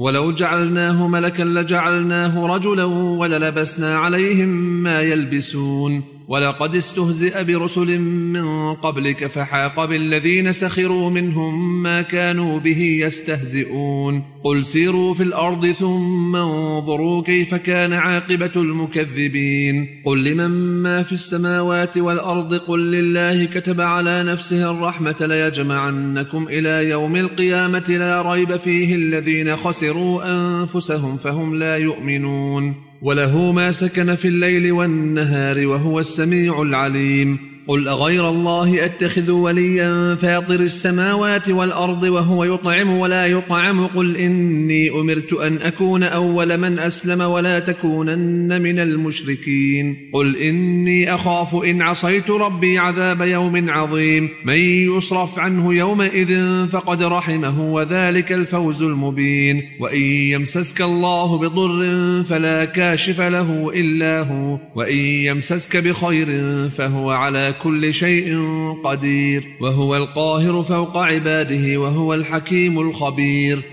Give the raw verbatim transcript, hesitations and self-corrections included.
ولو جعلناه ملكا لجعلناه رجلا وللبسنا عليهم ما يلبسون ولقد استهزئ برسل من قبلك فحاق بالذين سخروا منهم ما كانوا به يستهزئون قل سيروا في الأرض ثم انظروا كيف كان عاقبة المكذبين قل لمن ما في السماوات والأرض قل لله كتب على نفسه الرحمة ليجمعنكم إلى يوم القيامة لا ريب فيه الذين خسروا أنفسهم فهم لا يؤمنون وله ما سكن في الليل والنهار وهو السميع العليم قل أغير الله أتخذ وليا فاطر السماوات والأرض وهو يطعم ولا يطعم قل إني أمرت أن أكون أول من أسلم ولا تكونن من المشركين قل إني أخاف إن عصيت ربي عذاب يوم عظيم من يصرف عنه يومئذ فقد رحمه وذلك الفوز المبين وإن يمسسك الله بضر فلا كاشف له إلا هو وإن يمسسك بخير فهو على كل شيء قدير وهو القاهر فوق عباده وهو الحكيم الخبير